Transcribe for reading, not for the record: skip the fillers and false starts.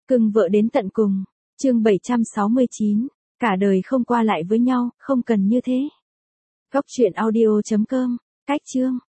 Cưng vợ đến tận cùng. Chương 769. Cả đời không qua lại với nhau, không cần như thế. Góc truyện audio.com. Cách chương.